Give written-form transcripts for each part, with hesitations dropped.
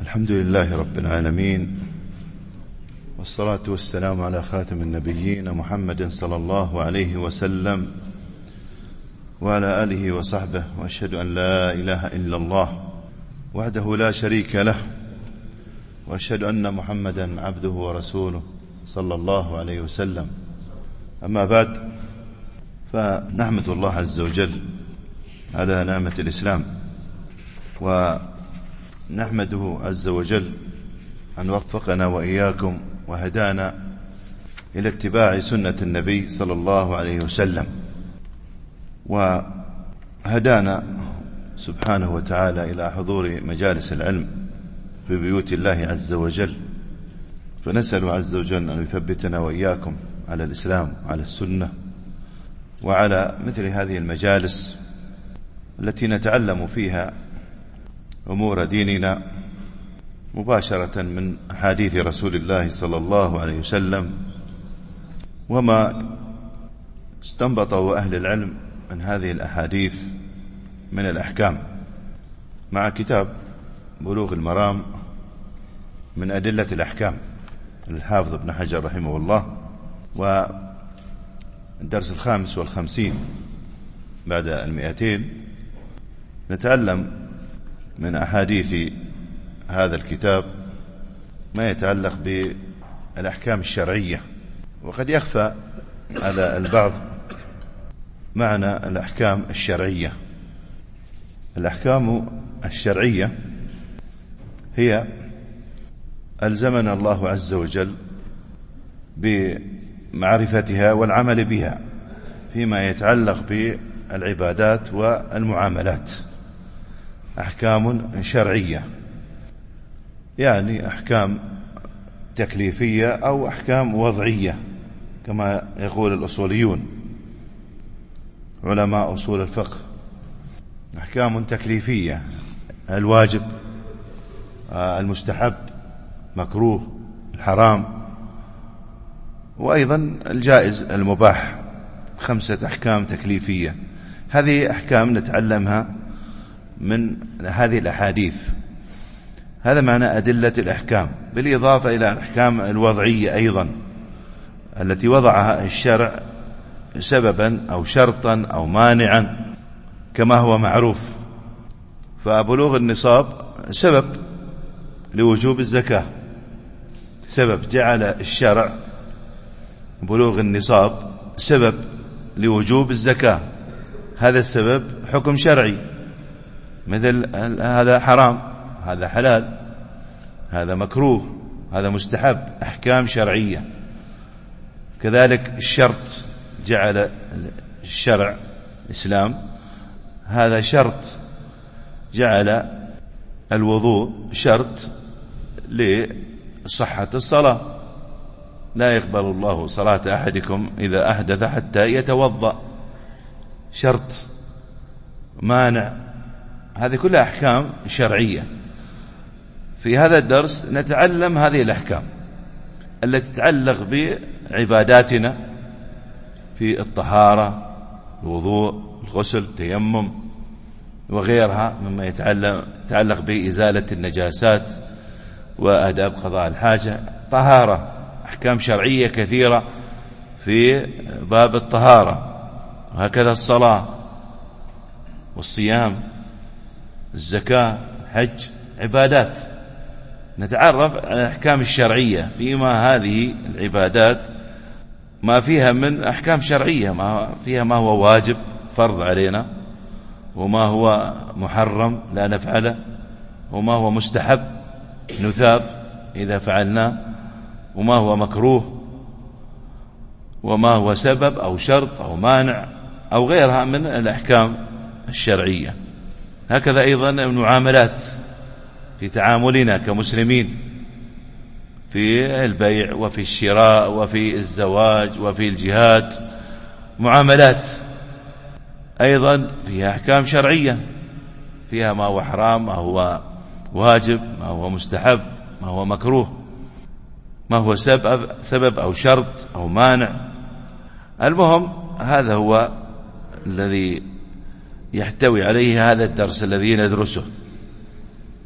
الحمد لله رب العالمين، والصلاة والسلام على خاتم النبيين محمد صلى الله عليه وسلم وعلى آله وصحبه، وأشهد أن لا إله إلا الله وحده لا شريك له، وأشهد أن محمدا عبده ورسوله صلى الله عليه وسلم. أما بعد، فنحمد الله عز وجل على نعمة الإسلام، ونحمده عز وجل أن وفقنا وإياكم وهدانا إلى اتباع سنة النبي صلى الله عليه وسلم، وهدانا سبحانه وتعالى إلى حضور مجالس العلم في بيوت الله عز وجل. فنسأل عز وجل أن يثبتنا وإياكم على الإسلام وعلى السنة وعلى مثل هذه المجالس التي نتعلم فيها أمور ديننا مباشرة من أحاديث رسول الله صلى الله عليه وسلم، وما استنبطه أهل العلم من هذه الأحاديث من الأحكام، مع كتاب بلوغ المرام من أدلة الأحكام للحافظ ابن حجر رحمه الله. والدرس 55 بعد 200 نتعلم من أحاديث هذا الكتاب ما يتعلق بالأحكام الشرعية. وقد يخفى على البعض معنى الأحكام الشرعية. الأحكام الشرعية هي ألزمنا الله عز وجل بمعرفتها والعمل بها فيما يتعلق بالعبادات والمعاملات. أحكام شرعية يعني أحكام تكليفية أو أحكام وضعية كما يقول الأصوليون علماء أصول الفقه. أحكام تكليفية: الواجب، المستحب، مكروه، الحرام، وأيضا الجائز المباح. 5 أحكام تكليفية. هذه أحكام نتعلمها من هذه الأحاديث. هذا معنى أدلة الأحكام، بالإضافة إلى الأحكام الوضعية أيضا التي وضعها الشرع سببا أو شرطا أو مانعا كما هو معروف. فبلوغ النصاب سبب لوجوب الزكاة، سبب جعل الشرع بلوغ النصاب سبب لوجوب الزكاة. هذا السبب حكم شرعي، مثل هذا حرام، هذا حلال، هذا مكروه، هذا مستحب، أحكام شرعية. كذلك الشرط، جعل الشرع الإسلام هذا شرط، جعل الوضوء شرط لصحة الصلاة. لا يقبل الله صلاة أحدكم إذا أحدث حتى يتوضأ، شرط، مانع. هذه كلها أحكام شرعية. في هذا الدرس نتعلم هذه الأحكام التي تتعلق بعباداتنا في الطهارة، الوضوء، الغسل، التيمم، وغيرها مما يتعلق بإزالة النجاسات وآداب قضاء الحاجة. طهارة، أحكام شرعية كثيرة في باب الطهارة، وهكذا الصلاة والصيام، الزكاة، الحج، عبادات. نتعرف على الأحكام الشرعية فيما هذه العبادات ما فيها من أحكام شرعية، ما فيها ما هو واجب فرض علينا، وما هو محرم لا نفعله، وما هو مستحب نثاب إذا فعلناه، وما هو مكروه، وما هو سبب أو شرط أو مانع أو غيرها من الأحكام الشرعية. هكذا أيضا المعاملات في تعاملنا كمسلمين في البيع وفي الشراء وفي الزواج وفي الجهاد، معاملات أيضا فيها أحكام شرعية، فيها ما هو حرام، ما هو واجب، ما هو مستحب، ما هو مكروه، ما هو سبب أو شرط أو مانع. المهم هذا هو الذي يحتوي عليه هذا الدرس الذي ندرسه.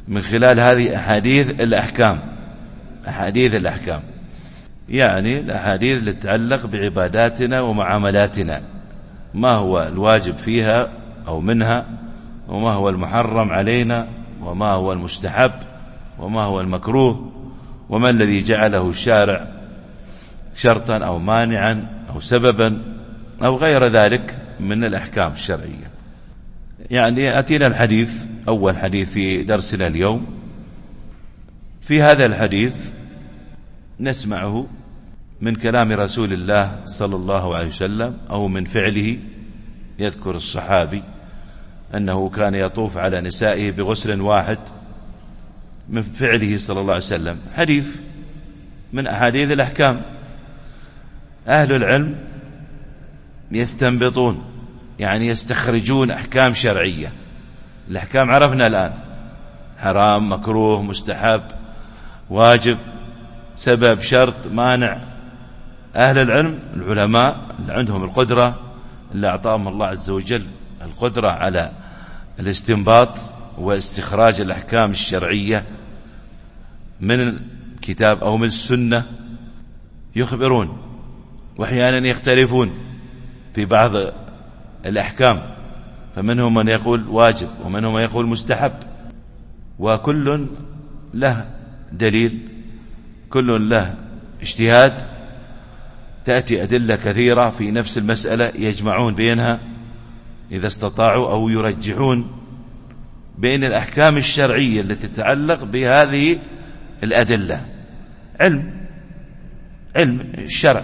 من خلال هذه أحاديث الأحكام، يعني الأحاديث اللي تتعلق بعباداتنا ومعاملاتنا، ما هو الواجب فيها أو منها، وما هو المحرم علينا، وما هو المستحب، وما هو المكروه، وما الذي جعله الشارع شرطا أو مانعا أو سببا أو غير ذلك من الأحكام الشرعية. يعني أتينا الحديث، أول حديث في درسنا اليوم. في هذا الحديث نسمعه من كلام رسول الله صلى الله عليه وسلم أو من فعله. يذكر الصحابي أنه كان يطوف على نسائه بغسل واحد، من فعله صلى الله عليه وسلم. حديث من أحاديث الأحكام. أهل العلم يستنبطون، يعني يستخرجون أحكام شرعية. الأحكام عرفنا الآن: حرام، مكروه، مستحب، واجب، سبب، شرط، مانع. أهل العلم العلماء اللي عندهم القدرة، اللي أعطاهم الله عز وجل القدرة على الاستنباط واستخراج الأحكام الشرعية من الكتاب أو من السنة، يخبرون، وأحيانا يختلفون في بعض الأحكام، فمنهم من يقول واجب ومنهم من يقول مستحب، وكل له دليل، كل له اجتهاد. تأتي أدلة كثيرة في نفس المسألة يجمعون بينها إذا استطاعوا، أو يرجحون بين الأحكام الشرعية التي تتعلق بهذه الأدلة. علم الشرع.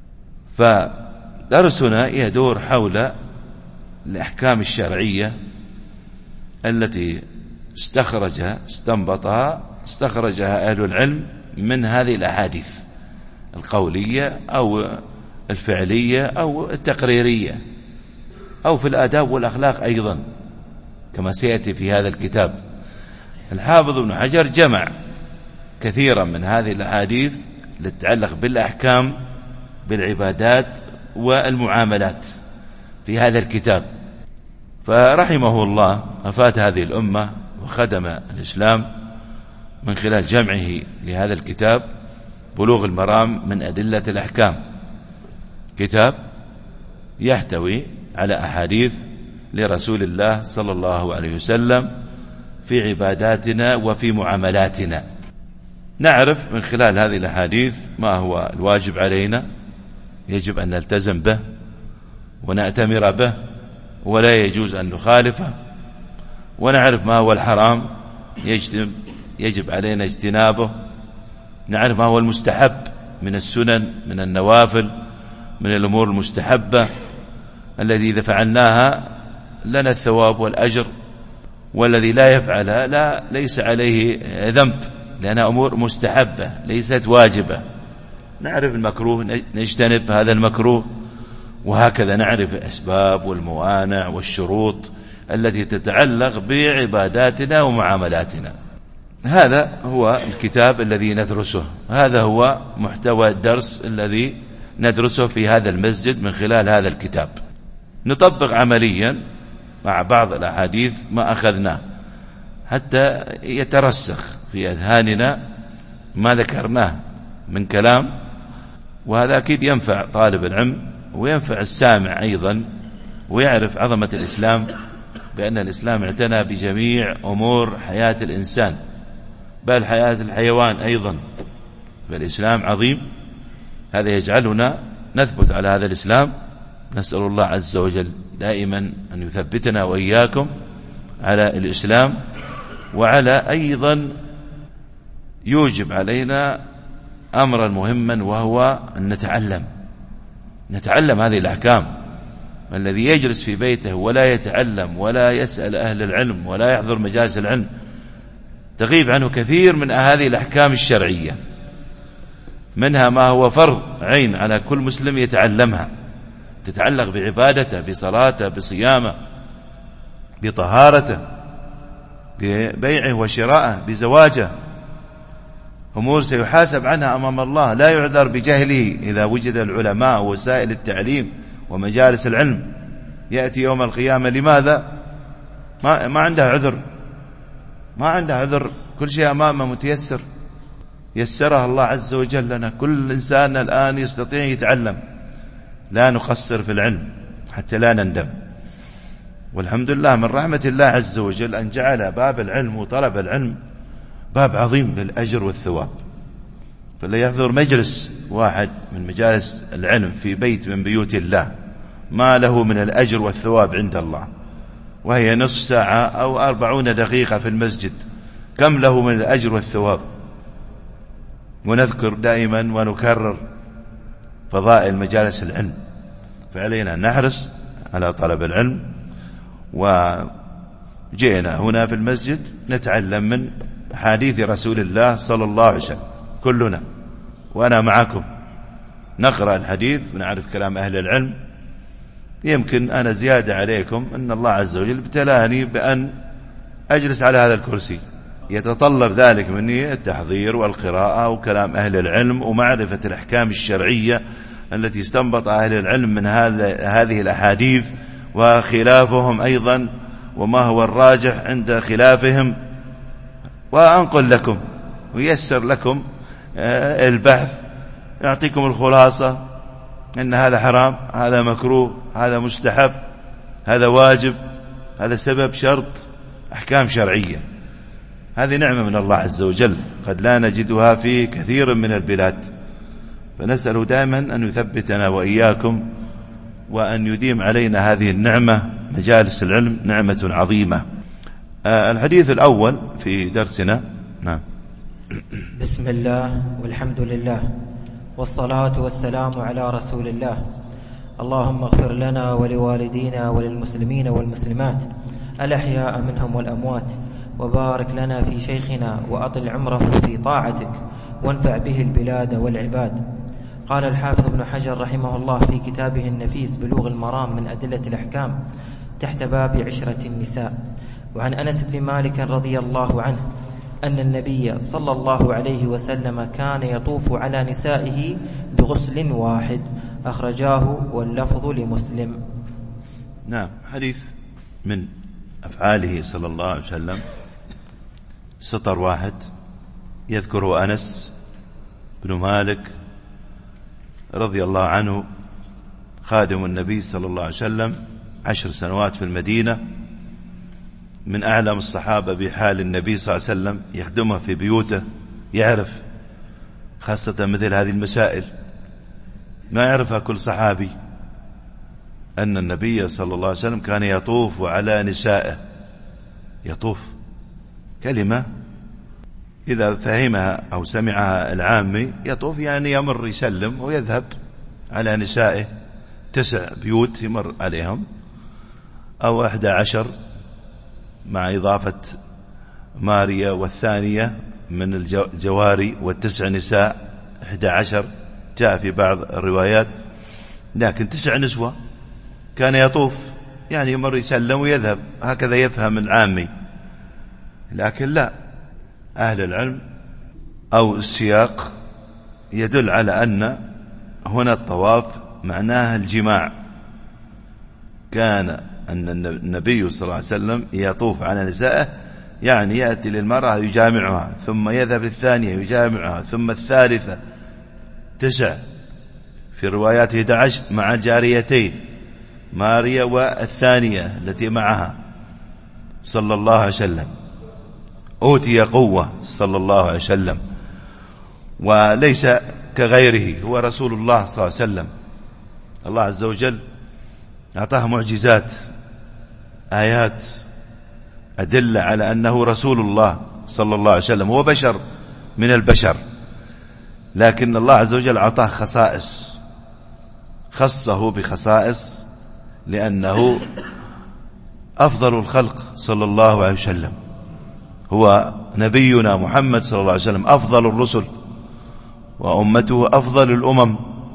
فدرسنا يدور حول الأحكام الشرعية التي استخرجها أهل العلم من هذه الأحاديث القولية أو الفعلية أو التقريرية، أو في الآداب والأخلاق أيضا، كما سيأتي في هذا الكتاب. الحافظ ابن حجر جمع كثيرا من هذه الأحاديث التي تتعلق بالأحكام، بالعبادات والمعاملات في هذا الكتاب. فرحمه الله أفاد هذه الأمة وخدم الإسلام من خلال جمعه لهذا الكتاب بلوغ المرام من أدلة الأحكام، كتاب يحتوي على أحاديث لرسول الله صلى الله عليه وسلم في عباداتنا وفي معاملاتنا. نعرف من خلال هذه الأحاديث ما هو الواجب علينا، يجب أن نلتزم به ونأتمر به ولا يجوز أن نخالفه، ونعرف ما هو الحرام يجب علينا اجتنابه، نعرف ما هو المستحب من السنن، من النوافل، من الأمور المستحبة الذي إذا فعلناها لنا الثواب والأجر، والذي لا يفعلها ليس عليه ذنب، لأنها أمور مستحبة ليست واجبة. نعرف المكروه نجتنب هذا المكروه، وهكذا نعرف الأسباب والموانع والشروط التي تتعلق بعباداتنا ومعاملاتنا. هذا هو الكتاب الذي ندرسه، هذا هو محتوى الدرس الذي ندرسه في هذا المسجد من خلال هذا الكتاب. نطبق عمليا مع بعض الأحاديث ما أخذناه حتى يترسخ في أذهاننا ما ذكرناه من كلام، وهذا أكيد ينفع طالب العلم وينفع السامع أيضا، ويعرف عظمة الإسلام، بأن الإسلام اعتنى بجميع أمور حياة الإنسان، بل حياة الحيوان أيضا. فالإسلام عظيم، هذا يجعلنا نثبت على هذا الإسلام. نسأل الله عز وجل دائما أن يثبتنا وإياكم على الإسلام، وعلى أيضا يوجب علينا أمرا مهما، وهو أن نتعلم هذه الأحكام. الذي يجلس في بيته ولا يتعلم ولا يسأل أهل العلم ولا يحضر مجالس العلم تغيب عنه كثير من هذه الأحكام الشرعية، منها ما هو فرض عين على كل مسلم يتعلمها، تتعلق بعبادته، بصلاته، بصيامه، بطهارته، ببيعه وشراءه، بزواجه، أمور سيحاسب عنها أمام الله، لا يعذر بجهله. إذا وجد العلماء ووسائل التعليم ومجالس العلم يأتي يوم القيامة لماذا؟ ما عنده عذر، ما عنده عذر، كل شيء أمامه متيسر، يسرها الله عز وجل لنا. كل إنسان الآن يستطيع يتعلم، لا نقصر في العلم حتى لا نندم. والحمد لله من رحمة الله عز وجل أن جعل باب العلم وطلب العلم باب عظيم للأجر والثواب. فلا يحضر مجلس واحد من مجالس العلم في بيت من بيوت الله ما له من الأجر والثواب عند الله، وهي نصف ساعة أو 40 دقيقة في المسجد، كم له من الأجر والثواب. ونذكر دائما ونكرر فضائل مجالس العلم، فعلينا أن نحرص على طلب العلم. وجئنا هنا في المسجد نتعلم من حديث رسول الله صلى الله عليه وسلم كلنا، وأنا معكم نقرأ الحديث ونعرف كلام أهل العلم. يمكن أنا زيادة عليكم أن الله عز وجل ابتلاني بأن أجلس على هذا الكرسي، يتطلب ذلك مني التحضير والقراءة وكلام أهل العلم ومعرفة الأحكام الشرعية التي استنبط أهل العلم من هذه الأحاديث، وخلافهم أيضا وما هو الراجح عند خلافهم، وأنقل لكم ويسر لكم البحث، يعطيكم الخلاصة إن هذا حرام، هذا مكروه، هذا مستحب، هذا واجب، هذا سبب شرط، أحكام شرعية. هذه نعمة من الله عز وجل قد لا نجدها في كثير من البلاد، فنسأل دائما أن يثبتنا وإياكم وأن يديم علينا هذه النعمة. مجالس العلم نعمة عظيمة. الحديث الأول في درسنا. نعم. بسم الله والحمد لله والصلاة والسلام على رسول الله. اللهم اغفر لنا ولوالدينا وللمسلمين والمسلمات الأحياء منهم والأموات، وبارك لنا في شيخنا وأطل عمره في طاعتك، وانفع به البلاد والعباد. قال الحافظ ابن حجر رحمه الله في كتابه النفيس بلوغ المرام من أدلة الأحكام تحت باب عشرة النساء. وعن أنس بن مالك رضي الله عنه أن النبي صلى الله عليه وسلم كان يطوف على نسائه بغسل واحد، أخرجاه واللفظ لمسلم. نعم. حديث من أفعاله صلى الله عليه وسلم، سطر واحد يذكره أنس بن مالك رضي الله عنه، خادم النبي صلى الله عليه وسلم 10 سنوات في المدينة، من أعلم الصحابة بحال النبي صلى الله عليه وسلم، يخدمه في بيوته، يعرف خاصة مثل هذه المسائل ما يعرفها كل صحابي، أن النبي صلى الله عليه وسلم كان يطوف على نسائه. يطوف كلمة إذا فهمها أو سمعها العامي، يطوف يعني يمر يسلم ويذهب على نسائه، 9 بيوت يمر عليهم أو 11 مع إضافة ماريا والثانية من الجواري، و9 نساء 11 جاء في بعض الروايات، لكن 9 نسوة كان يطوف يعني يمر يسلم ويذهب، هكذا يفهم العامي. لكن لا، أهل العلم أو السياق يدل على أن هنا الطواف معناه الجماع. كان أن النبي صلى الله عليه وسلم يطوف على نسائه، يعني يأتي للمرأة يجامعها، ثم يذهب للثانية يجامعها، ثم الثالثة، 9 في روايات 11 مع جاريتين، ماريا والثانية التي معها صلى الله عليه وسلم. أوتي قوة صلى الله عليه وسلم، وليس كغيره، هو رسول الله صلى الله عليه وسلم. الله عز وجل أعطاه معجزات، آيات، أدلة على أنه رسول الله صلى الله عليه وسلم. هو بشر من البشر، لكن الله عز وجل أعطاه خصائص، خصه بخصائص لأنه أفضل الخلق صلى الله عليه وسلم. هو نبينا محمد صلى الله عليه وسلم أفضل الرسل، وأمته أفضل الأمم.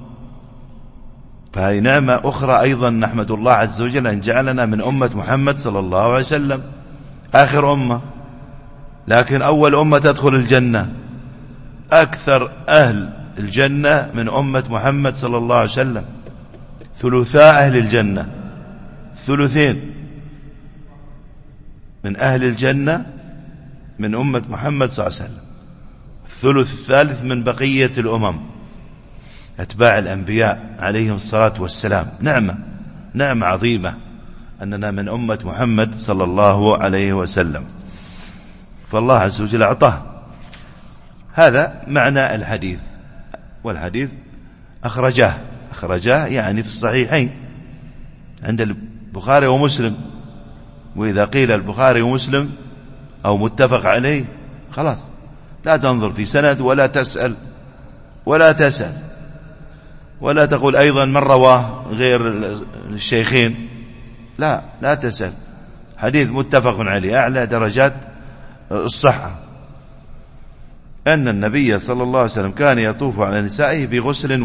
فهي نعمة أخرى أيضا نحمد الله عز وجل أن جعلنا من أمة محمد صلى الله عليه وسلم، آخر أمة، لكن أول أمة تدخل الجنة. أكثر أهل الجنة من أمة محمد صلى الله عليه وسلم، ثلثاء أهل الجنة، ثلثين من أهل الجنة من أمة محمد صلى الله عليه وسلم، الثلث الثالث من بقية الأمم أتباع الأنبياء عليهم الصلاة والسلام. نعمة عظيمة أننا من أمة محمد صلى الله عليه وسلم، فالله عز وجل أعطاه. هذا معنى الحديث. والحديث أخرجاه يعني في الصحيحين عند البخاري ومسلم. وإذا قيل البخاري ومسلم أو متفق عليه خلاص، لا تنظر في سند ولا تسأل ولا تقول أيضا من رواه غير الشيخين، لا تسأل. حديث متفق عليه أعلى درجات الصحة، أن النبي صلى الله عليه وسلم كان يطوف على نسائه بغسل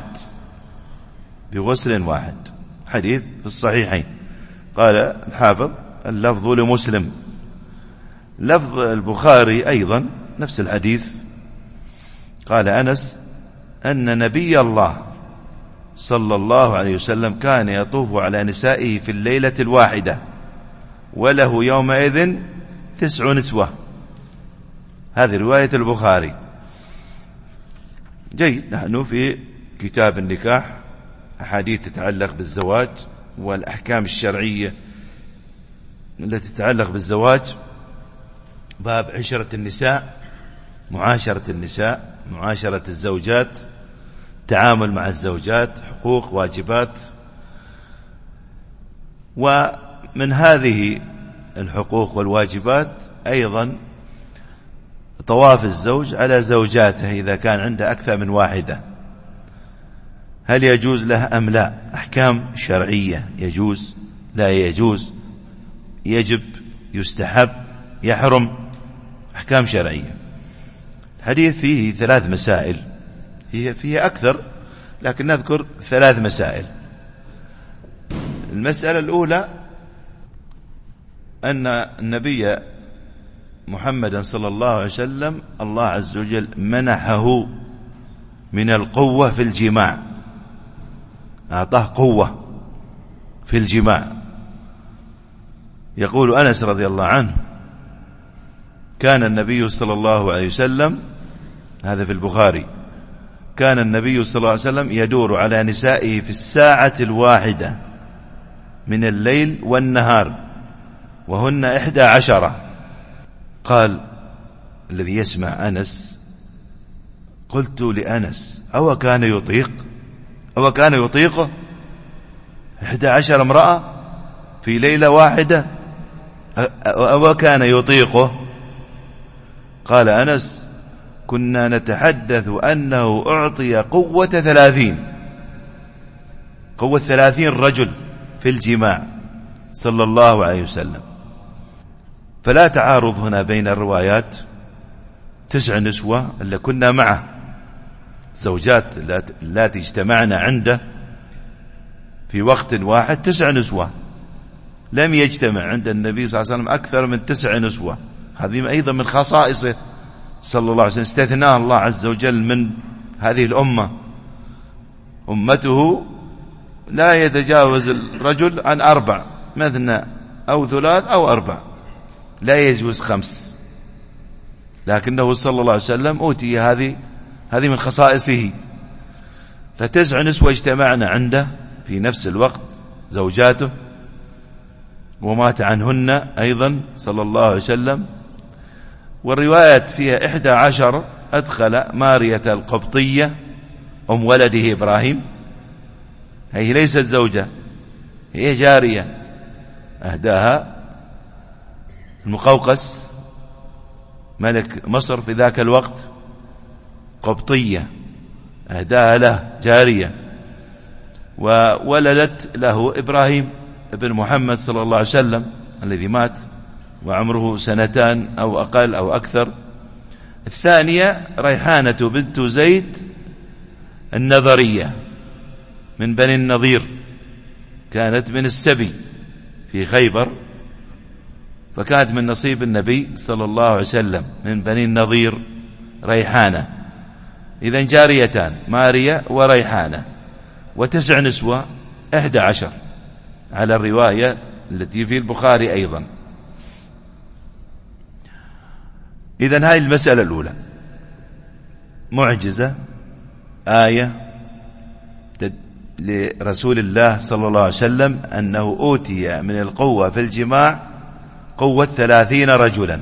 واحد. حديث في الصحيحين. قال الحافظ اللفظ لمسلم. لفظ البخاري أيضا نفس الحديث. قال أنس أن نبي الله صلى الله عليه وسلم كان يطوف على نسائه في الليلة الواحدة وله يومئذ 9 نسوة. هذه رواية البخاري. جيد. نحن في كتاب النكاح، أحاديث تتعلق بالزواج والأحكام الشرعية التي تتعلق بالزواج، باب عشرة النساء، معاشرة الزوجات، تعامل مع الزوجات، حقوق، واجبات. ومن هذه الحقوق والواجبات أيضا طواف الزوج على زوجاته إذا كان عنده أكثر من واحدة، هل يجوز له أم لا؟ أحكام شرعية، يجوز لا يجوز، يجب يستحب يحرم، أحكام شرعية. الحديث فيه 3 مسائل، فيه أكثر لكن نذكر 3 مسائل. المسألة الأولى أن النبي محمد صلى الله عليه وسلم الله عز وجل منحه من القوة في الجماع، أعطاه قوة في الجماع. يقول أنس رضي الله عنه كان النبي صلى الله عليه وسلم، هذا في البخاري، كان النبي صلى الله عليه وسلم يدور على نسائه في الساعة الواحدة من الليل والنهار وهن 11. قال الذي يسمع أنس: قلت لأنس أو كان يطيقه 11 امرأة في ليلة واحدة؟ أو كان يطيقه؟ قال أنس: كنا نتحدث أنه أعطي قوة 30 رجل في الجماع صلى الله عليه وسلم. فلا تعارض هنا بين الروايات. 9 نسوة اللي كنا معه، زوجات التي اجتمعنا عنده في وقت واحد 9 نسوة. لم يجتمع عند النبي صلى الله عليه وسلم أكثر من 9 نسوة. هذه أيضا من خصائصه صلى الله عليه وسلم، استثناء الله عز وجل من هذه الأمة. أمته لا يتجاوز الرجل عن 4، مثنى أو 3 أو 4، لا يجوز 5. لكنه صلى الله عليه وسلم أوتي هذه من خصائصه. ف9 نسوة اجتمعنا عنده في نفس الوقت، زوجاته، ومات عنهن أيضا صلى الله عليه وسلم. والروايات فيها 11 أدخل مارية القبطية أم ولده إبراهيم، هي ليست زوجة، هي جارية أهداها المقوقس ملك مصر في ذاك الوقت، قبطية أهداها له جارية، وولدت له إبراهيم ابن محمد صلى الله عليه وسلم الذي مات وعمره 2 أو أقل أو أكثر. الثانية ريحانة بنت زيد النظرية من بني النضير، كانت من السبي في خيبر، فكانت من نصيب النبي صلى الله عليه وسلم من بني النضير ريحانة. إذن جاريتان ماريا وريحانة، و9 نسوة 11 على الرواية التي في البخاري أيضا. إذن هاي المسألة الأولى، معجزة آية لرسول الله صلى الله عليه وسلم أنه أوتي من القوة في الجماع قوة 30 رجلا.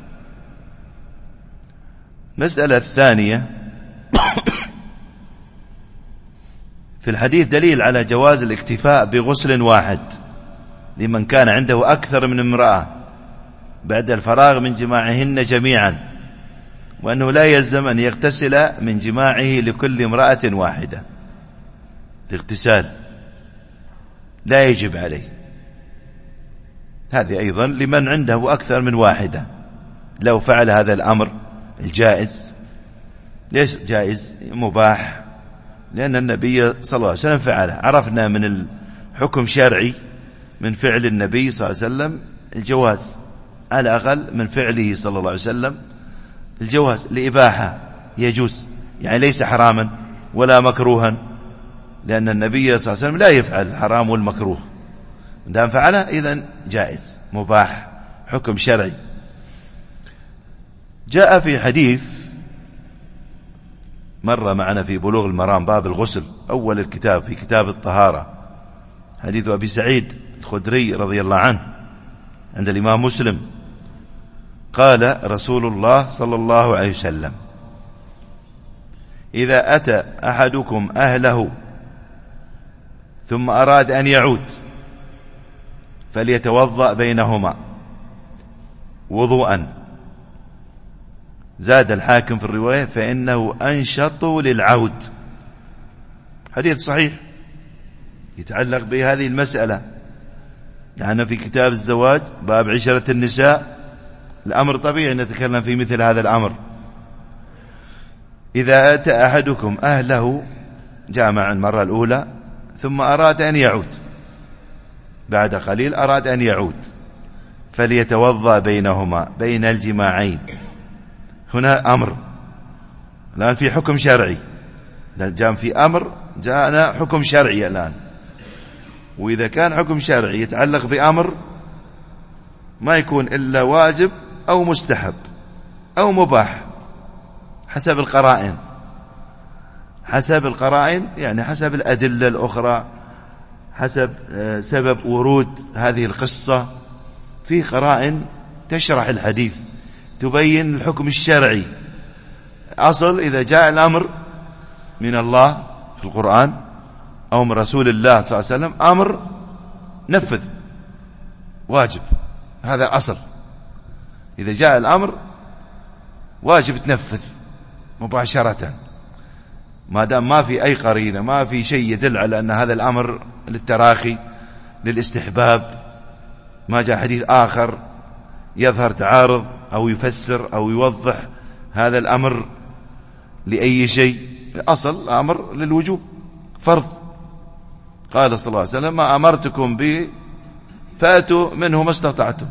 مسألة الثانية، في الحديث دليل على جواز الاكتفاء بغسل واحد لمن كان عنده أكثر من امرأة بعد الفراغ من جماعهن جميعا، وأنه لا يلزم أن يغتسل من جماعه لكل امرأة واحدة، الاغتسال لا يجب عليه. هذه أيضا لمن عنده أكثر من واحدة لو فعل هذا الأمر الجائز. ليش جائز؟ مباح، لأن النبي صلى الله عليه وسلم فعله. عرفنا من الحكم شرعي من فعل النبي صلى الله عليه وسلم الجواز، على الأقل من فعله صلى الله عليه وسلم الجواز، لإباحة يجوز، يعني ليس حراما ولا مكروها، لأن النبي صلى الله عليه وسلم لا يفعل الحرام والمكروه، دام فعله إذن جائز مباح، حكم شرعي. جاء في حديث مر معنا في بلوغ المرام باب الغسل أول الكتاب في كتاب الطهارة، حديث أبي سعيد الخدري رضي الله عنه عند الإمام مسلم، قال رسول الله صلى الله عليه وسلم: إذا أتى أحدكم أهله ثم أراد أن يعود فليتوضأ بينهما وضوءا. زاد الحاكم في الرواية: فإنه أنشط للعود. حديث صحيح يتعلق بهذه المسألة. نحن في كتاب الزواج باب عشرة النساء، الأمر طبيعي نتكلم في مثل هذا الأمر. إذا أتى أحدكم أهله، جامع المرة الأولى ثم أراد أن يعود، بعد قليل أراد أن يعود، فليتوضأ بينهما، بين الجماعين. هنا أمر، الآن في حكم شرعي، جاء في أمر، جاءنا حكم شرعي الآن. وإذا كان حكم شرعي يتعلق بأمر ما يكون إلا واجب أو مستحب أو مباح حسب القرائن، حسب القرائن يعني حسب الأدلة الأخرى، حسب سبب ورود هذه القصة. في قرائن تشرح الحديث تبين الحكم الشرعي. أصل إذا جاء الأمر من الله في القرآن أو من رسول الله صلى الله عليه وسلم أمر نفذ، واجب، هذا أصل. إذا جاء الأمر واجب تنفذ مباشرة، ما دام ما في أي قرينة، ما في شيء يدل على أن هذا الأمر للتراخي للاستحباب، ما جاء حديث آخر يظهر تعارض أو يفسر أو يوضح هذا الأمر لأي شيء. أصل الأمر للوجوب، فرض. قال صلى الله عليه وسلم: ما أمرتكم به فأتوا منه ما استطعتم.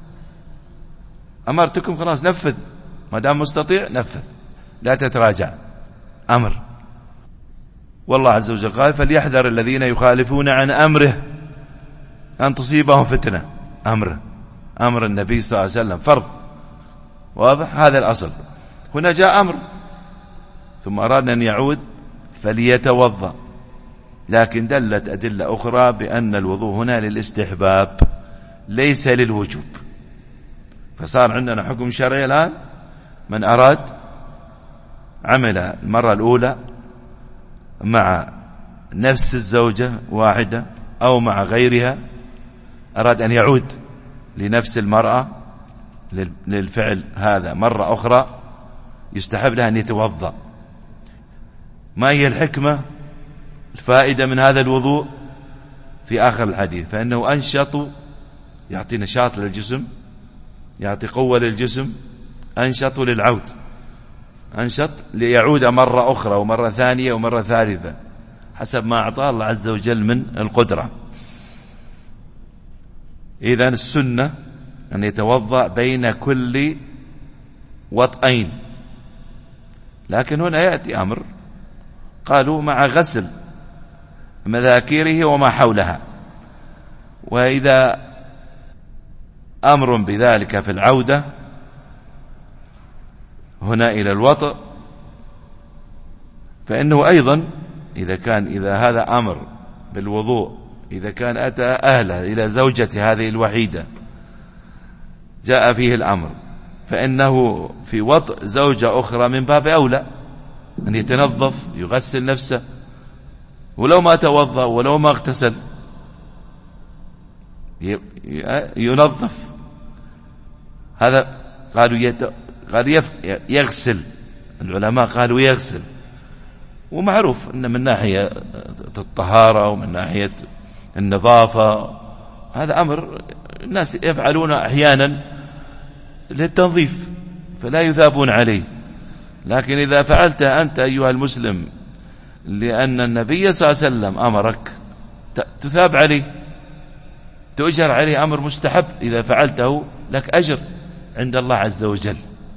أمرتكم خلاص نفذ، ما دام مستطيع نفذ، لا تتراجع، أمر. والله عز وجل قال: فليحذر الذين يخالفون عن أمره أن تصيبهم فتنة. أمر النبي صلى الله عليه وسلم فرض، واضح، هذا الأصل. هنا جاء أمر ثم أراد أن يعود فليتوضأ، لكن دلت أدلة أخرى بأن الوضوء هنا للاستحباب ليس للوجوب. فصار عندنا حكم شرعي الآن، من أراد عمل المرة الأولى مع نفس الزوجة واحدة أو مع غيرها، أراد أن يعود لنفس المرأة للفعل هذا مرة أخرى، يستحب له أن يتوضأ. ما هي الحكمة الفائدة من هذا الوضوء؟ في آخر الحديث: فإنه أنشط، يعطي نشاط للجسم، يعطي قوة للجسم، أنشط للعود، أنشط ليعود مرة أخرى ومرة ثانية ومرة ثالثة حسب ما أعطاه الله عز وجل من القدرة. إذن السنة أن يتوضأ بين كل وطئين، لكن هنا يأتي أمر قالوا مع غسل مذاكيره وما حولها، وإذا أمر بذلك في العودة هنا إلى الوطء، فإنه أيضا إذا هذا أمر بالوضوء، إذا كان أتى أهله إلى زوجة هذه الوحيدة جاء فيه الأمر، فإنه في وطء زوجة أخرى من باب أولى أن يتنظف، يغسل نفسه، ولو ما توضأ ولو ما اغتسل ينظف. هذا قالوا يغسل، العلماء قالوا يغسل، ومعروف أن من ناحية الطهارة ومن ناحية النظافة هذا أمر الناس يفعلون أحيانا للتنظيف فلا يثابون عليه. لكن إذا فعلت أنت أيها المسلم لأن النبي صلى الله عليه وسلم أمرك تثاب عليه، تؤجر عليه، أمر مستحب، إذا فعلته لك أجر عند الله عز وجل.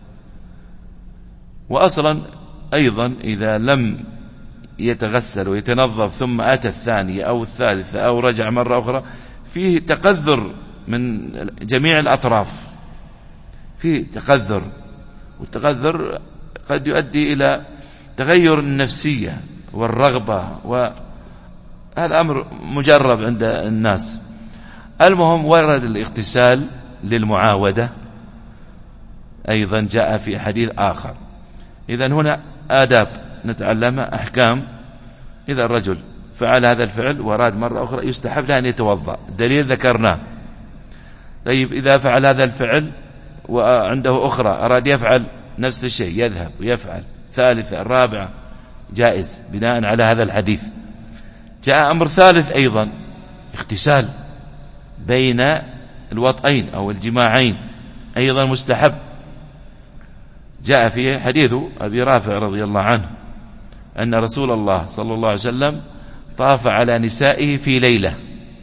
وأصلا أيضا إذا لم يتغسل ويتنظف ثم أتى الثانية أو الثالثة أو رجع مرة أخرى فيه تقذر من جميع الأطراف، فيه تقذر، والتقذر قد يؤدي إلى تغير النفسية والرغبة، وهذا أمر مجرب عند الناس. المهم ورد الاغتسال للمعاودة أيضا جاء في حديث آخر. إذن هنا آداب نتعلمها، أحكام. إذا الرجل فعل هذا الفعل وراد مرة أخرى يستحب له أن يتوضأ، دليل ذكرناه. طيب إذا فعل هذا الفعل وعنده أخرى أراد يفعل نفس الشيء يذهب ويفعل ثالثة الرابعة جائز بناء على هذا الحديث. جاء أمر ثالث أيضا اغتسال بين الوطئين أو الجماعين أيضا مستحب. جاء في حديث أبي رافع رضي الله عنه أن رسول الله صلى الله عليه وسلم طاف على نسائه في ليلة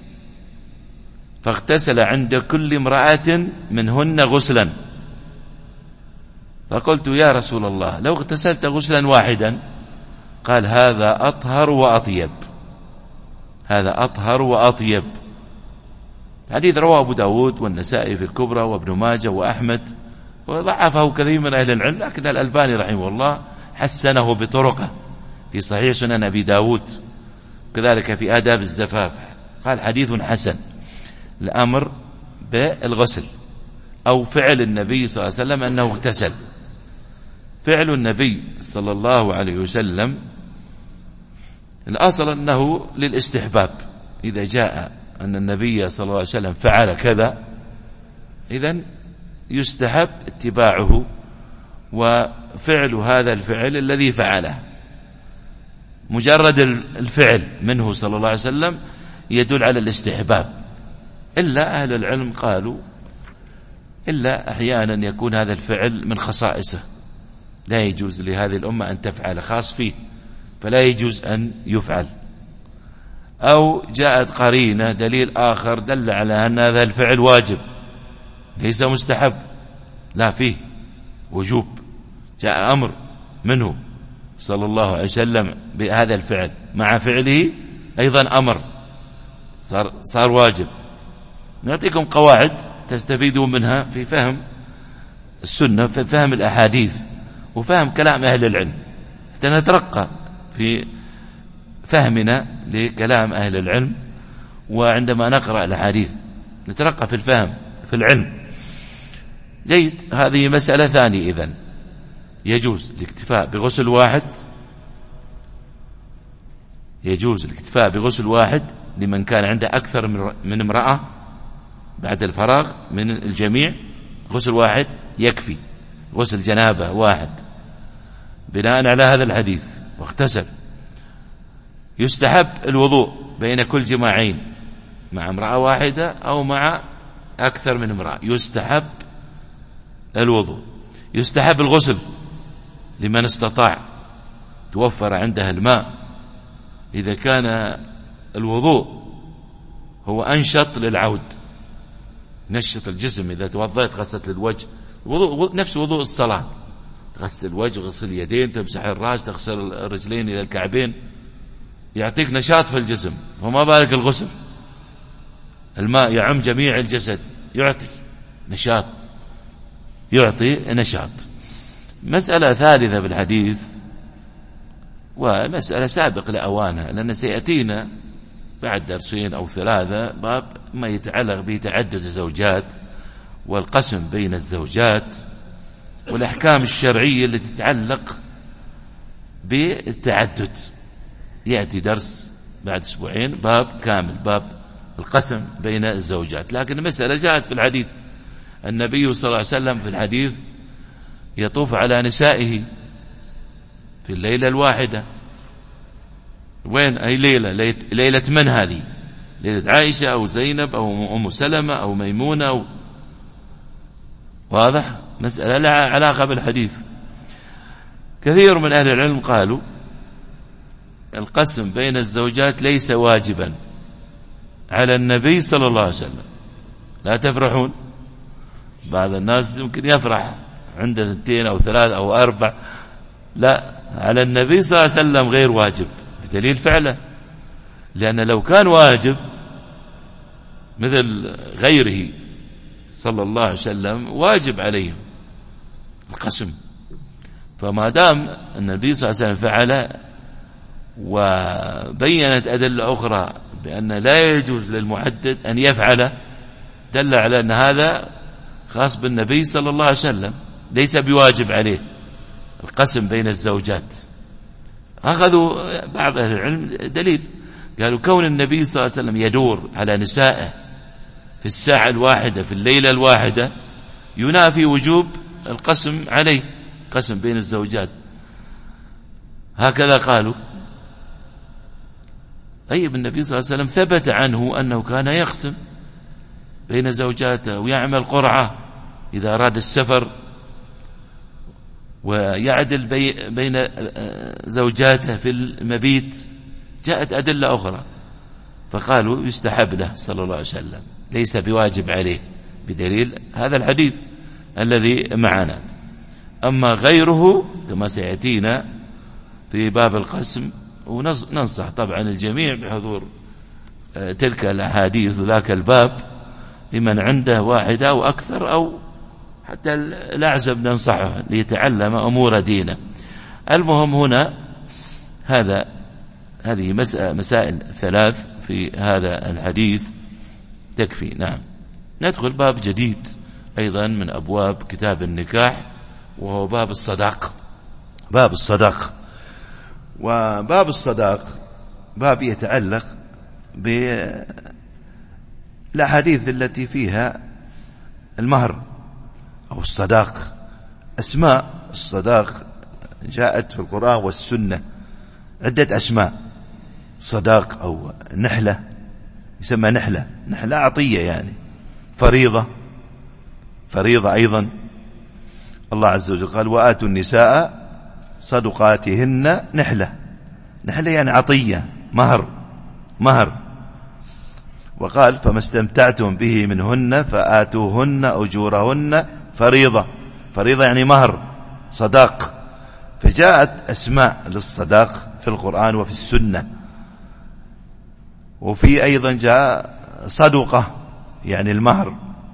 فاغتسل عند كل امرأة منهن غسلا، فقلت يا رسول الله لو اغتسلت غسلا واحدا، قال هذا أطهر وأطيب، هذا أطهر وأطيب. حديث رواه أبو داود والنسائي في الكبرى وابن ماجه وأحمد، وضعفه كثير من أهل العلم، لكن الألباني رحمه الله حسنه بطرقه في صحيح سنن أبي داود، كذلك في آداب الزفاف قال حديث حسن. الأمر بالغسل أو فعل النبي صلى الله عليه وسلم أنه اغتسل. فعل النبي صلى الله عليه وسلم الأصل أنه للاستحباب، إذا جاء أن النبي صلى الله عليه وسلم فعل كذا إذن يستحب اتباعه وفعل هذا الفعل الذي فعله. مجرد الفعل منه صلى الله عليه وسلم يدل على الاستحباب، إلا أهل العلم قالوا إلا أحيانا يكون هذا الفعل من خصائصه لا يجوز لهذه الأمة أن تفعل، خاص فيه فلا يجوز أن يفعل، أو جاءت قرينة دليل آخر دل على أن هذا الفعل واجب ليس مستحب، لا فيه وجوب، جاء أمر منه صلى الله عليه وسلم بهذا الفعل مع فعله أيضا أمر صار واجب. نعطيكم قواعد تستفيدون منها في فهم السنة، في فهم الأحاديث وفهم كلام أهل العلم، حتى نترقى في فهمنا لكلام أهل العلم، وعندما نقرأ الأحاديث نترقى في الفهم في العلم. جيد، هذه مسألة ثانية. إذن يجوز الاكتفاء بغسل واحد، يجوز الاكتفاء بغسل واحد لمن كان عنده أكثر من امرأة بعد الفراغ من الجميع، غسل واحد يكفي، غسل جنابة واحد بناء على هذا الحديث واغتسل. يستحب الوضوء بين كل جماعين مع امرأة واحدة أو مع أكثر من امرأة، يستحب الوضوء. يستحب الغسل لمن استطاع توفر عنده الماء، إذا كان الوضوء هو أنشط للعود، نشط الجسم، إذا توضأت غسلت الوجه، وضوء نفس وضوء الصلاة، تغسل الوجه وغسل اليدين، تمسح الراس، تغسل الرجلين إلى الكعبين، يعطيك نشاط في الجسم. وما بالك الغسل، الماء يعم جميع الجسد، يعطي نشاط، يعطي نشاط. مسألة ثالثة في الحديث، ومسألة سابق لأوانها، لأن سيأتينا بعد درسين أو ثلاثة باب ما يتعلق بتعدد الزوجات والقسم بين الزوجات والأحكام الشرعية التي تتعلق بالتعدد. يأتي درس بعد أسبوعين باب كامل، باب القسم بين الزوجات. لكن المسألة جاءت في الحديث، النبي صلى الله عليه وسلم في الحديث يطوف على نسائه في الليلة الواحدة. وين أي ليلة؟ ليلة من هذه؟ ليلة عائشة أو زينب أو أم سلمة أو ميمونة أو واضح؟ مسألة لها علاقة بالحديث. كثير من أهل العلم قالوا القسم بين الزوجات ليس واجبا على النبي صلى الله عليه وسلم. لا تفرحون، بعض الناس يمكن يفرح عند 2 أو 3 أو 4. لا، على النبي صلى الله عليه وسلم غير واجب بدليل فعله، لأن لو كان واجب مثل غيره صلى الله عليه وسلم واجب عليهم القسم. فما دام النبي صلى الله عليه وسلم فعل وبينت أدلة أخرى بأن لا يجوز للمحدد أن يفعل، دل على أن هذا خاص بالنبي صلى الله عليه وسلم، ليس بواجب عليه القسم بين الزوجات. أخذوا بعض أهل العلم دليل، قالوا كون النبي صلى الله عليه وسلم يدور على نسائه في الساعة الواحدة في الليلة الواحدة ينافي وجوب القسم عليه، قسم بين الزوجات. هكذا قالوا. طيب النبي صلى الله عليه وسلم ثبت عنه أنه كان يقسم بين زوجاته ويعمل قرعة إذا أراد السفر، ويعدل بين زوجاته في المبيت. جاءت أدلة أخرى فقالوا يستحب له صلى الله عليه وسلم، ليس بواجب عليه بدليل هذا الحديث الذي معنا. أما غيره كما سيأتينا في باب القسم، وننصح طبعا الجميع بحضور تلك الأحاديث وذاك الباب لمن عنده واحدة أو أكثر، أو حتى الأعزب ننصحه ليتعلم أمور دينه. المهم هنا هذه مسائل 3 في هذا الحديث تكفي. نعم. ندخل باب جديد أيضا من أبواب كتاب النكاح، وهو باب الصداق. باب الصداق، وباب الصداق باب يتعلق بالأحاديث التي فيها المهر أو الصداق. أسماء الصداق جاءت في القرآن والسنة عدة أسماء. صداق أو نحلة، يسمى نحلة عطية يعني. فريضة أيضا. الله عز وجل قال وآتوا النساء صدقاتهن نحلة يعني عطية، مهر. وقال فما استمتعتم به منهن فآتوهن أجورهن فريضة يعني مهر، صداق. فجاءت أسماء للصداق في القرآن وفي السنة. وفي أيضا جاء صدقة يعني المهر،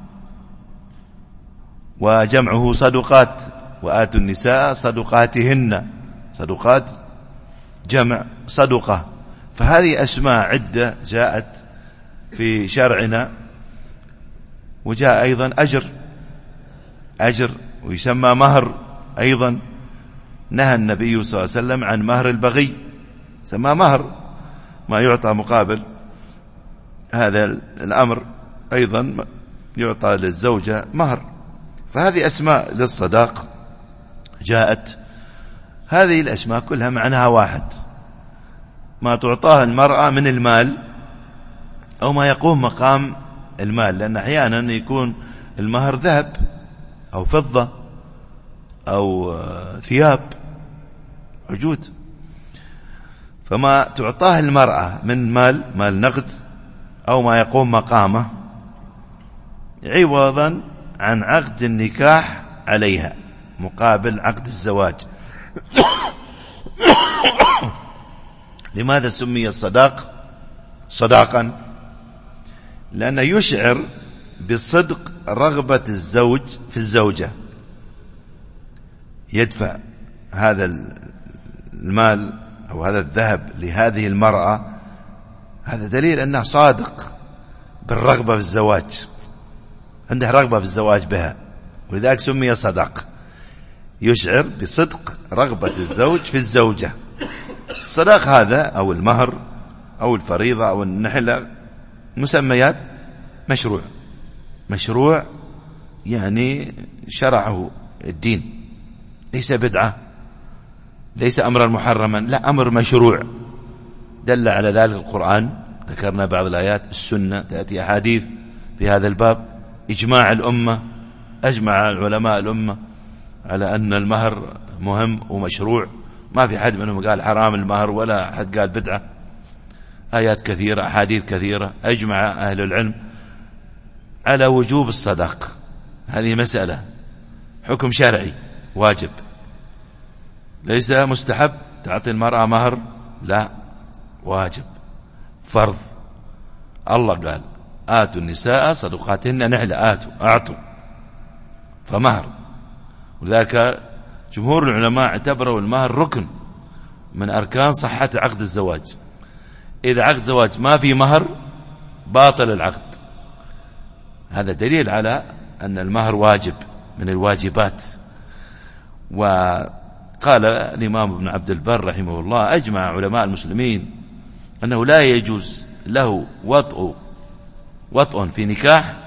وجمعه صدقات. وآتوا النساء صدقاتهن، صدقات جمع صدقة. فهذه أسماء عدة جاءت في شرعنا. وجاء أيضا أجر ويسمى مهر أيضا. نهى النبي صلى الله عليه وسلم عن مهر البغي، سمى مهر ما يعطى مقابل هذا الأمر، أيضا يعطى للزوجة مهر. فهذه أسماء للصداق جاءت. هذه الأسماء كلها معناها واحد، ما تعطاها المرأة من المال أو ما يقوم مقام المال، لأن أحيانا يكون المهر ذهب أو فضة أو ثياب وجود. فما تعطاه المرأة من مال نقد أو ما يقوم مقامه عوضا عن عقد النكاح عليها مقابل عقد الزواج. لماذا سمي الصداق صداقا؟ لأنه يشعر بصدق رغبة الزوج في الزوجة، يدفع هذا المال أو هذا الذهب لهذه المرأة، هذا دليل أنه صادق بالرغبة في الزواج، عنده رغبة في الزواج بها، ولذلك سمي صداق، يشعر بصدق رغبة الزوج في الزوجة. الصداق هذا أو المهر أو الفريضة أو النحلة مسميات مشروع يعني شرعه الدين، ليس بدعة، ليس أمرا محرما، لا، أمر مشروع دل على ذلك القرآن، ذكرنا بعض الآيات، السنة، تأتي أحاديث في هذا الباب، إجماع الأمة، أجمع علماء الأمة على أن المهر مهم ومشروع، ما في حد منهم قال حرام المهر ولا حد قال بدعة، آيات كثيرة، أحاديث كثيرة، أجمع أهل العلم على وجوب الصداق. هذه مسألة حكم شرعي واجب، ليس مستحب تعطي المرأة مهر، لا، واجب فرض. الله قال آتوا النساء صدقاتهن نحلة، أعطوا، فمهر. ولذلك جمهور العلماء اعتبروا المهر ركن من أركان صحة عقد الزواج. إذا عقد زواج ما في مهر باطل العقد. هذا دليل على أن المهر واجب من الواجبات. وقال الإمام ابن عبد البر رحمه الله: أجمع علماء المسلمين أنه لا يجوز له وطء في نكاح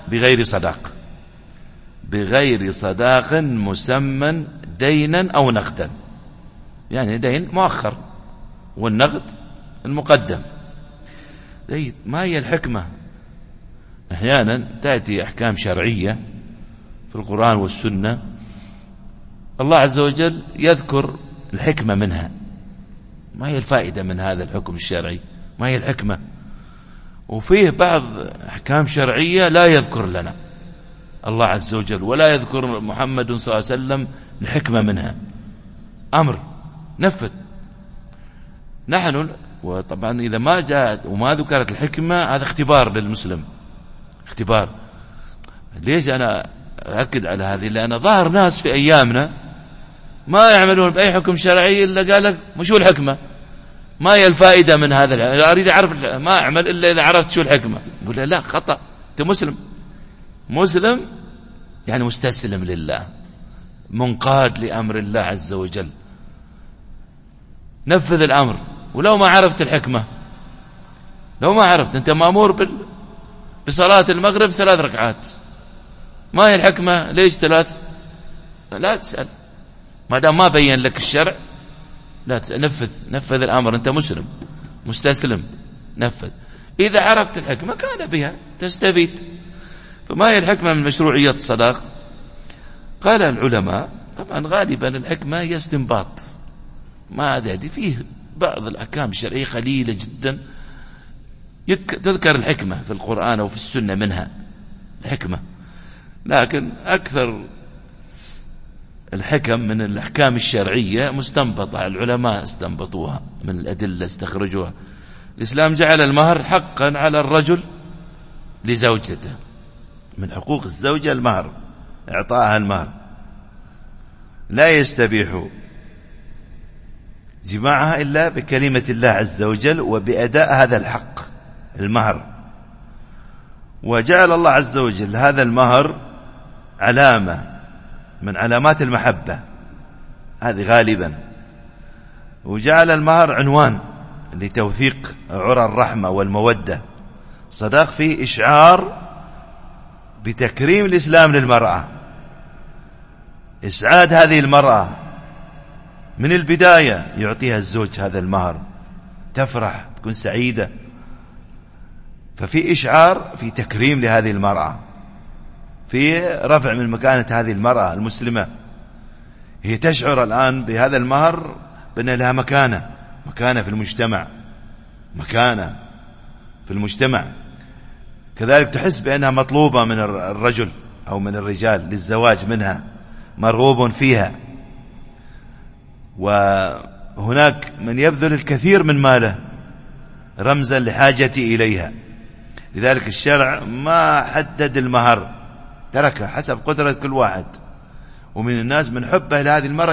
بغير صداق مسمى دينا أو نقدا، يعني دين مؤخر والنقد المقدم. ما هي الحكمة؟ أحيانا تأتي أحكام شرعية في القرآن والسنة، الله عز وجل يذكر الحكمة منها، ما هي الفائدة من هذا الحكم الشرعي، ما هي الحكمة؟ وفيه بعض أحكام شرعية لا يذكر لنا الله عز وجل ولا يذكر محمد صلى الله عليه وسلم الحكمة منها، أمر نفذ. نحن وطبعا إذا ما جاءت وما ذكرت الحكمة هذا اختبار للمسلم، اختبار. ليش أنا أؤكد على هذه؟ لأن ظهر ناس في أيامنا ما يعملون بأي حكم شرعي إلا قال لك مشو الحكمة، ما هي الفائدة من هذا؟ أريد أعرف، ما أعمل إلا إذا عرفت شو الحكمة. يقول لا، خطأ، أنت مسلم يعني مستسلم لله، منقاد لأمر الله عز وجل، نفذ الأمر. ولو ما عرفت الحكمة، لو ما عرفت، أنت مأمور بصلاة المغرب 3 ركعات، ما هي الحكمة؟ ليش 3؟ لا تسأل، ما دام ما بين لك الشرع لا تسأل، نفذ الأمر، أنت مسلم مستسلم، نفذ. إذا عرفت الحكمة كان بها تستفيد. فما هي الحكمة من مشروعية الصداق؟ قال العلماء طبعا غالبا الحكمة هي استنباط، ما هذه فيه بعض الأحكام الشرعية قليلة جدا تذكر الحكمة في القرآن أو في السنة منها الحكمة، لكن أكثر الحكم من الأحكام الشرعية مستنبطة، العلماء استنبطوها من الأدلة، استخرجوها. الإسلام جعل المهر حقا على الرجل لزوجته، من حقوق الزوجة المهر، إعطائها المهر، لا يستبيح جماعها إلا بكلمة الله عز وجل وبأداء هذا الحق المهر. وجعل الله عز وجل هذا المهر علامة من علامات المحبة، هذه غالبا، وجعل المهر عنوان لتوثيق عرى الرحمة والمودة. صداق فيه إشعار بتكريم الإسلام للمرأة، إسعاد هذه المرأة من البداية، يعطيها الزوج هذا المهر تفرح تكون سعيدة. ففي إشعار في تكريم لهذه المرأة، في رفع من مكانة هذه المرأة المسلمة. هي تشعر الآن بهذا المهر بأن لها مكانة في المجتمع، مكانة في المجتمع. كذلك تحس بأنها مطلوبة من الرجل أو من الرجال للزواج منها، مرغوب فيها. وهناك من يبذل الكثير من ماله رمزا لحاجتي إليها. لذلك الشرع ما حدد المهر، تركه حسب قدرة كل واحد. ومن الناس من حبه لهذه المرأة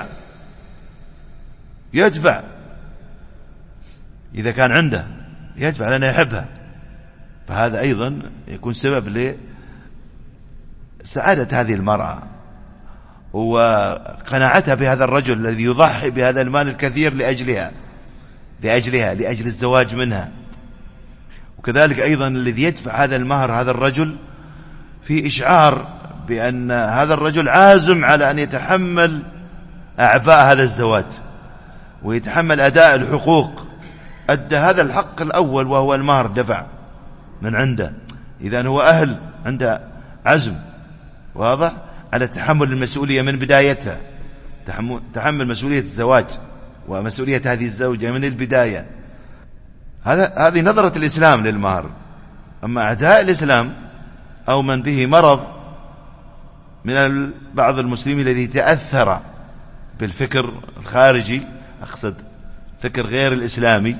يدفع إذا كان عنده يدفع لأنه يحبها، فهذا أيضا يكون سبب لسعادة هذه المرأة وقناعتها بهذا الرجل الذي يضحي بهذا المال الكثير لأجل الزواج منها. وكذلك أيضا الذي يدفع هذا المهر هذا الرجل في إشعار بأن هذا الرجل عازم على أن يتحمل أعباء هذا الزواج ويتحمل أداء الحقوق. أدى هذا الحق الأول وهو المهر، دفع من عنده، إذن هو أهل عنده عزم واضح على تحمل المسؤولية من بدايتها، تحمل مسؤولية الزواج ومسؤولية هذه الزوجة من البداية. هذه نظرة الإسلام للمهر. أما أعداء الإسلام أو من به مرض من بعض المسلمين الذي تأثر بالفكر الخارجي، أقصد فكر غير الإسلامي،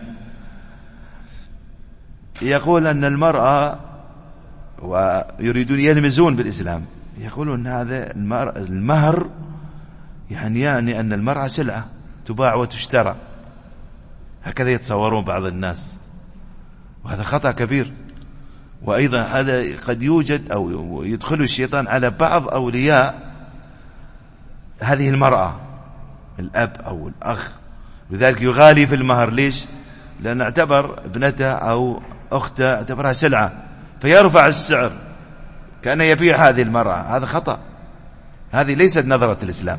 يقول أن المرأة ويريدون يلمزون بالإسلام، يقولون هذا المهر يعني أن المرأة سلعة تباع وتشترى، هكذا يتصورون بعض الناس، وهذا خطأ كبير. وأيضا هذا قد يوجد أو يدخل الشيطان على بعض أولياء هذه المرأة، الأب أو الأخ، لذلك يغالي في المهر. ليش؟ لأن اعتبر ابنته أو أخته اعتبرها سلعة فيرفع السعر كأنه يبيع هذه المرأة. هذا خطأ، هذه ليست نظرة الإسلام،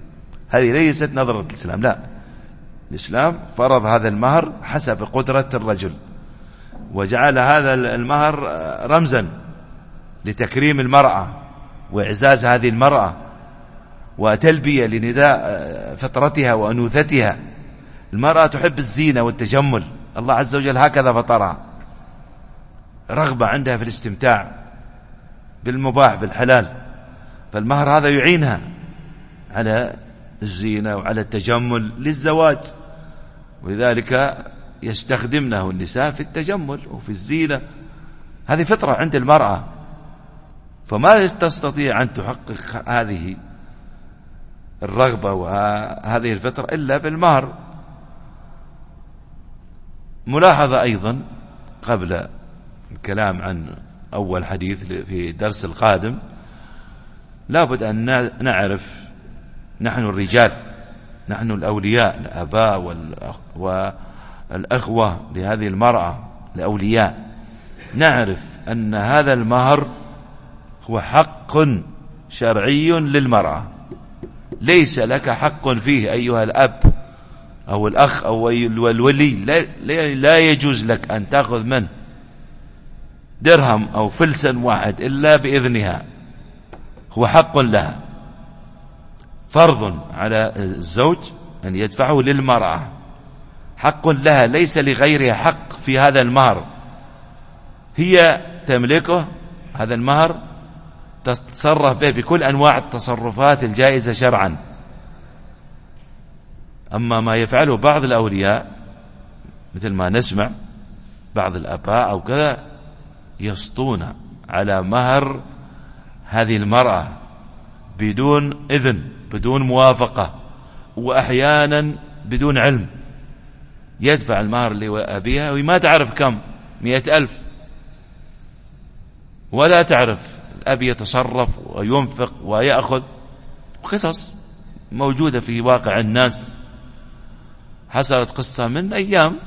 لا، الإسلام فرض هذا المهر حسب قدرة الرجل، وجعل هذا المهر رمزا لتكريم المرأة وإعزاز هذه المرأة وتلبية لنداء فطرتها وأنوثتها. المرأة تحب الزينة والتجمل، الله عز وجل هكذا فطرها، رغبة عندها في الاستمتاع بالمباح بالحلال، فالمهر هذا يعينها على الزينة وعلى التجمل للزواج، ولذلك يستخدمنه النساء في التجمل وفي الزينة. هذه فطرة عند المرأة، فما تستطيع أن تحقق هذه الرغبة وهذه الفطرة إلا بالمهر. ملاحظة أيضا قبل الكلام عن أول حديث في درس القادم، لابد أن نعرف نحن الرجال، نحن الأولياء، الآباء والأخوة لهذه المرأة، الأولياء، نعرف أن هذا المهر هو حق شرعي للمرأة، ليس لك حق فيه أيها الأب أو الأخ أو الولي، لا يجوز لك أن تأخذ منه درهم أو فلسا واحد إلا بإذنها، هو حق لها، فرض على الزوج أن يدفعه للمرأة، حق لها، ليس لغيرها حق في هذا المهر، هي تملكه هذا المهر، تتصرف به بكل أنواع التصرفات الجائزة شرعا. أما ما يفعله بعض الأولياء مثل ما نسمع بعض الآباء أو كذا، يسطون على مهر هذه المرأة بدون إذن، بدون موافقة، وأحيانا بدون علم، يدفع المهر لأبيها وما تعرف كم، 100,000، ولا تعرف الأب يتصرف وينفق ويأخذ. قصص موجودة في واقع الناس، حصلت قصة من أيام،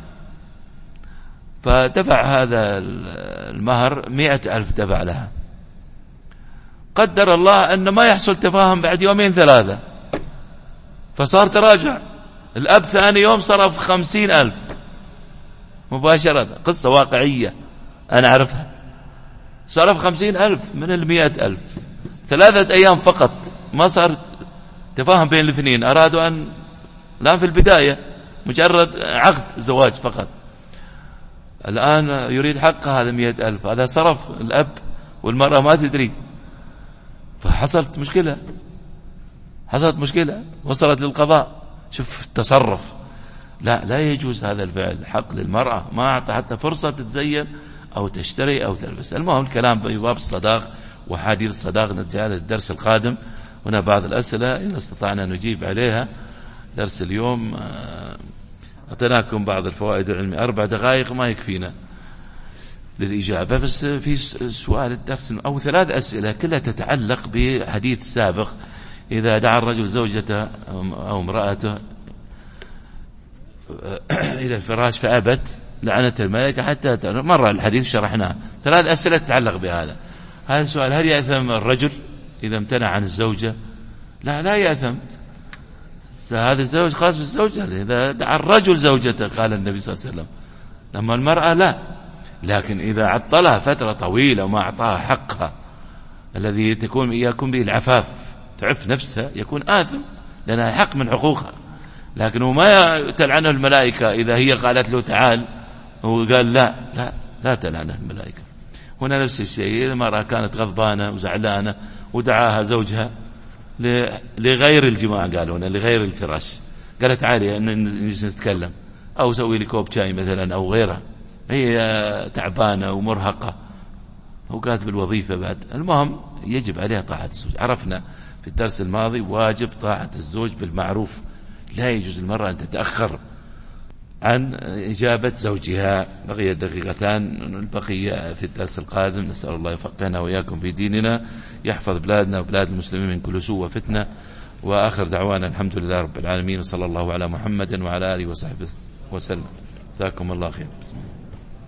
فدفع هذا المهر 100,000 دفع لها، قدر الله أن ما يحصل تفاهم بعد 2-3 فصار تراجع، الأب ثاني يوم صرف 50,000 مباشرة، قصة واقعية أنا أعرفها، صرف 50,000 من 100,000، 3 أيام فقط ما صارت تفاهم بين الاثنين، أرادوا أن الآن في البداية مجرد عقد زواج فقط، الآن يريد حقه هذا 100,000، هذا صرف الأب والمرأة ما تدري، فحصلت مشكلة وصلت للقضاء. شوف التصرف، لا يجوز هذا الفعل، حق للمرأة، ما أعطى حتى فرصة تتزين أو تشتري أو تلبس. المهم الكلام بباب الصداق وحديث الصداق نتجاهل الدرس القادم، هنا بعض الأسئلة إذا استطعنا نجيب عليها. درس اليوم أعطيناكم بعض الفوائد العلمية، 4 دقائق ما يكفينا للإجابة، بس في سؤال الدرس أو 3 أسئلة كلها تتعلق بحديث سابق: إذا دعا الرجل زوجته أو امرأته إلى الفراش فأبت لعنت الملائكة حتى مرة الحديث شرحناه. 3 أسئلة تتعلق بهذا. هذا السؤال: هل يأثم الرجل إذا امتنع عن الزوجة؟ لا يأثم. هذا الزوج خاص بالزوجة، إذا دعا الرجل زوجته قال النبي صلى الله عليه وسلم، لما المرأة لا. لكن إذا عطلها فترة طويلة وما أعطاها حقها الذي يكون به العفاف، تعف نفسها، يكون آثم لأنها حق من حقوقها. لكنه ما تلعنه الملائكة إذا هي قالت له تعال وقال لا تلعنه الملائكة. هنا نفس الشيء، المرأة كانت غضبانة وزعلانة ودعاها زوجها لغير الجماع، قالوا هنا لغير الفراش، قالت تعالي نتكلم أو سوي لي كوب شاي مثلا أو غيرها، هي تعبانة ومرهقة وكانت بالوظيفة بعد. المهم يجب عليها طاعة الزوج. عرفنا في الدرس الماضي واجب طاعة الزوج بالمعروف، لا يجوز المرأة أن تتأخر عن إجابة زوجها. بقي دقيقتان، البقية في الدرس القادم. نسأل الله يفقهنا وإياكم في ديننا، يحفظ بلادنا وبلاد المسلمين من كل سوء وفتنة. وآخر دعوانا الحمد لله رب العالمين، وصلى الله على محمد وعلى آله وصحبه وسلم. جزاكم الله خير.